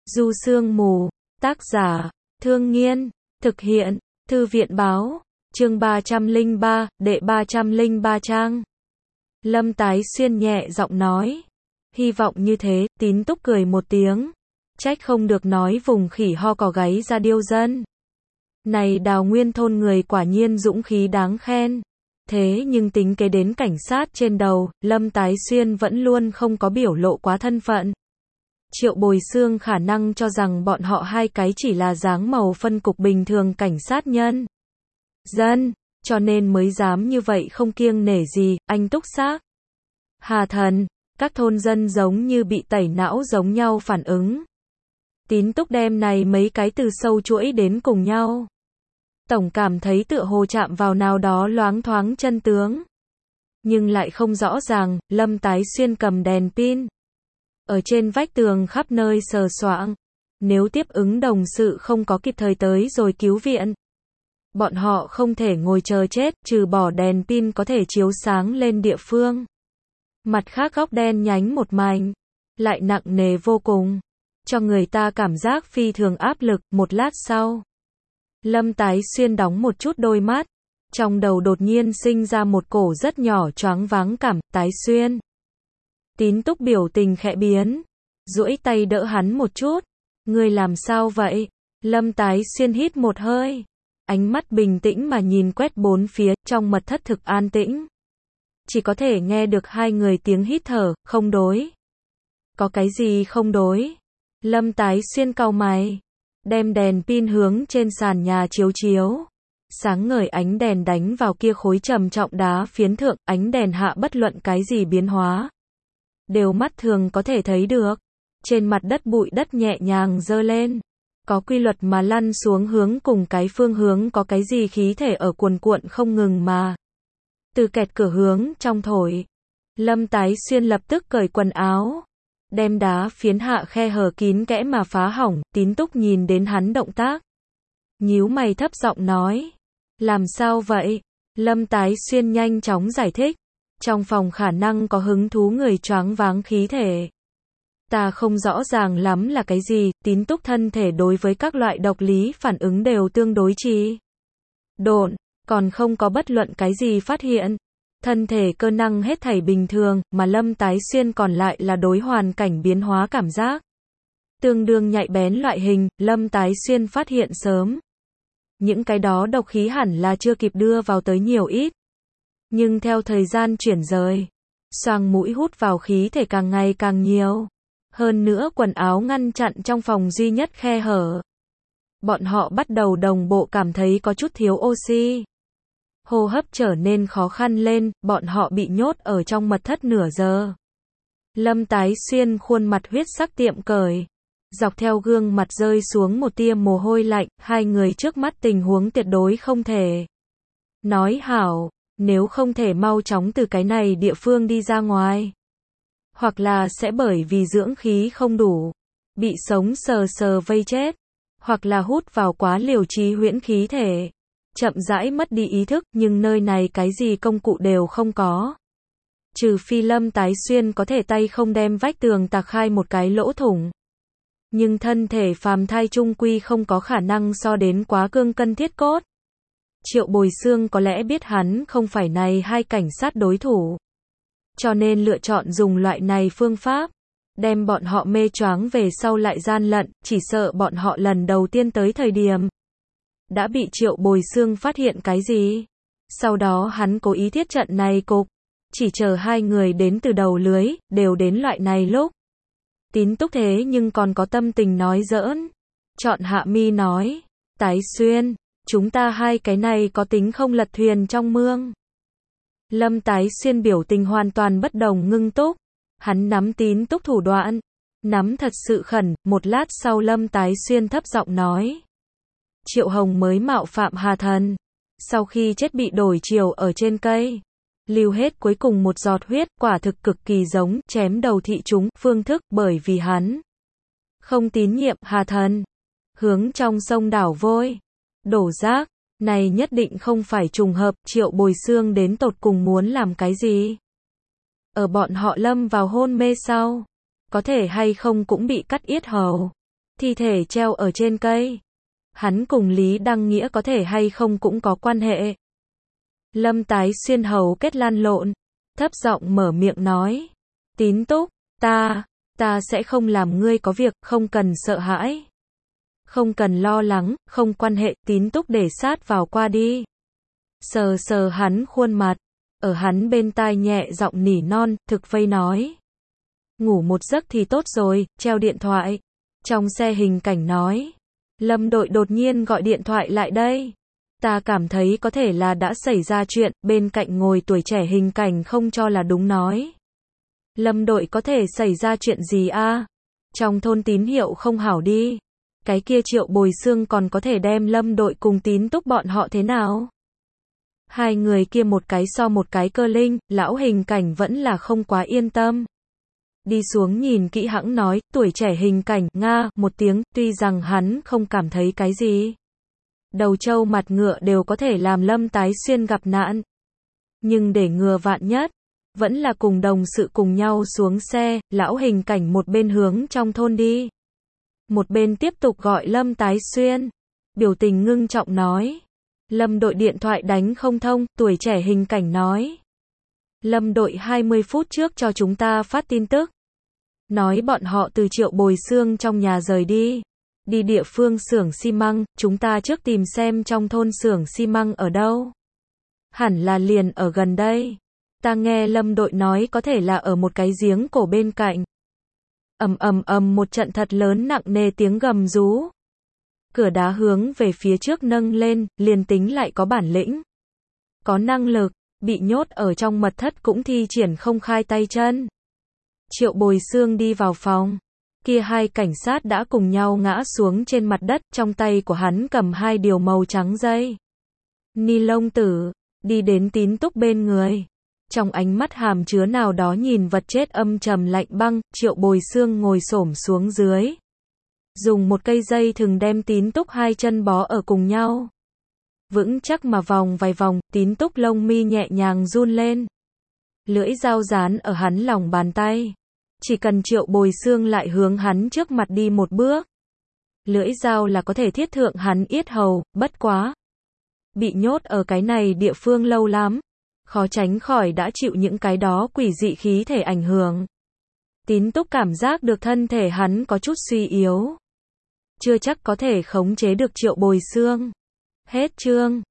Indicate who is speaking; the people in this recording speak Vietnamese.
Speaker 1: Du Sương Mù, tác giả, Thương Nghiên, thực hiện, Thư viện báo, chương 303, đệ 303 trang. Lâm Tái Xuyên nhẹ giọng nói. Hy vọng như thế, Tín Túc cười một tiếng. Trách không được nói vùng khỉ ho cò gáy ra điêu dân. Này Đào Nguyên thôn người quả nhiên dũng khí đáng khen. Thế nhưng tính kế đến cảnh sát trên đầu, Lâm Tái Xuyên vẫn luôn không có biểu lộ quá thân phận. Triệu Bồi Xương khả năng cho rằng bọn họ hai cái chỉ là dáng màu phân cục bình thường cảnh sát nhân dân, cho nên mới dám như vậy không kiêng nể gì, anh túc xác. Hà thần, các thôn dân giống như bị tẩy não giống nhau phản ứng. Tín Túc đem này mấy cái từ sâu chuỗi đến cùng nhau. Tổng cảm thấy tựa hồ chạm vào nào đó loáng thoáng chân tướng. Nhưng lại không rõ ràng, Lâm Tái Xuyên cầm đèn pin. Ở trên vách tường khắp nơi sờ soạng. Nếu tiếp ứng đồng sự không có kịp thời tới rồi cứu viện. Bọn họ không thể ngồi chờ chết, trừ bỏ đèn pin có thể chiếu sáng lên địa phương. Mặt khác góc đen nhánh một mảnh. Lại nặng nề vô cùng. Cho người ta cảm giác phi thường áp lực. Một lát sau, Lâm Tái Xuyên đóng một chút đôi mắt. Trong đầu đột nhiên sinh ra một cổ rất nhỏ choáng váng cảm. Tái Xuyên. Tín Túc biểu tình khẽ biến. Duỗi tay đỡ hắn một chút. Ngươi làm sao vậy? Lâm Tái Xuyên hít một hơi. Ánh mắt bình tĩnh mà nhìn quét bốn phía. Trong mật thất thực an tĩnh. Chỉ có thể nghe được hai người tiếng hít thở. Không đối. Có cái gì không đối? Lâm Tái Xuyên cau mày. Đem đèn pin hướng trên sàn nhà chiếu chiếu. Sáng ngời ánh đèn đánh vào kia khối trầm trọng đá phiến thượng. Ánh đèn hạ bất luận cái gì biến hóa. Đều mắt thường có thể thấy được. Trên mặt đất bụi đất nhẹ nhàng dơ lên. Có quy luật mà lăn xuống hướng cùng cái phương hướng có cái gì khí thể ở cuồn cuộn không ngừng mà. Từ kẹt cửa hướng trong thổi. Lâm Tái Xuyên lập tức cởi quần áo. Đem đá phiến hạ khe hở kín kẽ mà phá hỏng. Tín Túc nhìn đến hắn động tác. Nhíu mày thấp giọng nói. Làm sao vậy? Lâm Tái Xuyên nhanh chóng giải thích. Trong phòng khả năng có hứng thú người choáng váng khí thể. Ta không rõ ràng lắm là cái gì. Tín Túc thân thể đối với các loại độc lý phản ứng đều tương đối trì độn, còn không có bất luận cái gì phát hiện. Thân thể cơ năng hết thảy bình thường, mà Lâm Tái Xuyên còn lại là đối hoàn cảnh biến hóa cảm giác. Tương đương nhạy bén loại hình, Lâm Tái Xuyên phát hiện sớm. Những cái đó độc khí hẳn là chưa kịp đưa vào tới nhiều ít. Nhưng theo thời gian chuyển rời, xoang mũi hút vào khí thể càng ngày càng nhiều. Hơn nữa quần áo ngăn chặn trong phòng duy nhất khe hở. Bọn họ bắt đầu đồng bộ cảm thấy có chút thiếu oxy. Hô hấp trở nên khó khăn lên, bọn họ bị nhốt ở trong mật thất nửa giờ. Lâm Tái Xuyên khuôn mặt huyết sắc tiệm cởi. Dọc theo gương mặt rơi xuống một tia mồ hôi lạnh, hai người trước mắt tình huống tuyệt đối không thể. Nói hảo, nếu không thể mau chóng từ cái này địa phương đi ra ngoài. Hoặc là sẽ bởi vì dưỡng khí không đủ, bị sống sờ sờ vây chết. Hoặc là hút vào quá liều trí huyễn khí thể. Chậm rãi mất đi ý thức, nhưng nơi này cái gì công cụ đều không có. Trừ phi Lâm Tái Xuyên có thể tay không đem vách tường tạc khai một cái lỗ thủng. Nhưng thân thể phàm thai chung quy không có khả năng so đến quá cương cân thiết cốt. Triệu Bồi Xương có lẽ biết hắn không phải này hai cảnh sát đối thủ. Cho nên lựa chọn dùng loại này phương pháp. Đem bọn họ mê choáng về sau lại gian lận, chỉ sợ bọn họ lần đầu tiên tới thời điểm. Đã bị Triệu Bồi Xương phát hiện cái gì? Sau đó hắn cố ý thiết trận này cục. Chỉ chờ hai người đến từ đầu lưới, đều đến loại này lúc. Tín Túc thế nhưng còn có tâm tình nói giỡn. Chọn hạ mi nói. Tái Xuyên, chúng ta hai cái này có tính không lật thuyền trong mương. Lâm Tái Xuyên biểu tình hoàn toàn bất đồng ngưng túc. Hắn nắm Tín Túc thủ đoạn. Nắm thật sự khẩn, một lát sau Lâm Tái Xuyên thấp giọng nói. Triệu Hồng mới mạo phạm Hà thần. Sau khi chết bị đổi chiều ở trên cây. Lưu hết cuối cùng một giọt huyết, quả thực cực kỳ giống chém đầu thị chúng, phương thức bởi vì hắn không tín nhiệm Hà thần. Hướng trong sông đảo vôi. Đổ rác. Này nhất định không phải trùng hợp. Triệu Bồi Xương đến tột cùng muốn làm cái gì? Ở bọn họ lâm vào hôn mê sau. Có thể hay không cũng bị cắt yết hầu. thi thể treo ở trên cây. Hắn cùng Lý Đăng Nghĩa có thể hay không cũng có quan hệ. Lâm Tái Xuyên hầu kết lan lộn, thấp giọng mở miệng nói. Tín Túc, ta sẽ không làm ngươi có việc, không cần sợ hãi. Không cần lo lắng, không quan hệ. Tín Túc để sát vào qua đi. Sờ sờ hắn khuôn mặt, ở hắn bên tai nhẹ giọng nỉ non, thực vây nói. Ngủ một giấc thì tốt rồi, treo điện thoại. Trong xe hình cảnh nói. Lâm đội đột nhiên gọi điện thoại lại đây. Ta cảm thấy có thể là đã xảy ra chuyện, bên cạnh ngồi tuổi trẻ hình cảnh không cho là đúng nói. Lâm đội có thể xảy ra chuyện gì a? Trong thôn tín hiệu không hảo đi. Cái kia Triệu Bồi Xương còn có thể đem Lâm đội cùng Tín Túc bọn họ thế nào? Hai người kia một cái so một cái cơ linh, lão hình cảnh vẫn là không quá yên tâm. Đi xuống nhìn kỹ hãng nói, tuổi trẻ hình cảnh, nga, một tiếng, tuy rằng hắn không cảm thấy cái gì. Đầu trâu mặt ngựa đều có thể làm Lâm Tái Xuyên gặp nạn. Nhưng để ngừa vạn nhất, vẫn là cùng đồng sự cùng nhau xuống xe, lão hình cảnh một bên hướng trong thôn đi. Một bên tiếp tục gọi Lâm Tái Xuyên. Biểu tình ngưng trọng nói. Lâm đội điện thoại đánh không thông, tuổi trẻ hình cảnh nói. Lâm đội 20 phút trước cho chúng ta phát tin tức. Nói bọn họ từ Triệu Bồi Xương trong nhà rời đi. Đi địa phương xưởng xi măng, chúng ta trước tìm xem trong thôn xưởng xi măng ở đâu. Hẳn là liền ở gần đây. Ta nghe Lâm đội nói có thể là ở một cái giếng cổ bên cạnh. Một trận thật lớn nặng nề tiếng gầm rú. Cửa đá hướng về phía trước nâng lên, liền tính lại có bản lĩnh. Có năng lực, bị nhốt ở trong mật thất cũng thi triển không khai tay chân. Triệu Bồi Xương đi vào phòng. Kia hai cảnh sát đã cùng nhau ngã xuống trên mặt đất, trong tay của hắn cầm hai điều màu trắng dây ni lông tử, đi đến Tín Túc bên người. Trong ánh mắt hàm chứa nào đó nhìn vật chết âm trầm lạnh băng, Triệu Bồi Xương ngồi xổm xuống dưới. Dùng một cây dây thừng đem Tín Túc hai chân bó ở cùng nhau. Vững chắc mà vòng vài vòng, Tín Túc lông mi nhẹ nhàng run lên. Lưỡi dao dán ở hắn lòng bàn tay. Chỉ cần Triệu Bồi Xương lại hướng hắn trước mặt đi một bước. Lưỡi dao là có thể thiết thượng hắn yết hầu, bất quá. Bị nhốt ở cái này địa phương lâu lắm. Khó tránh khỏi đã chịu những cái đó quỷ dị khí thể ảnh hưởng. Tín Túc cảm giác được thân thể hắn có chút suy yếu. Chưa chắc có thể khống chế được Triệu Bồi Xương. Hết chương.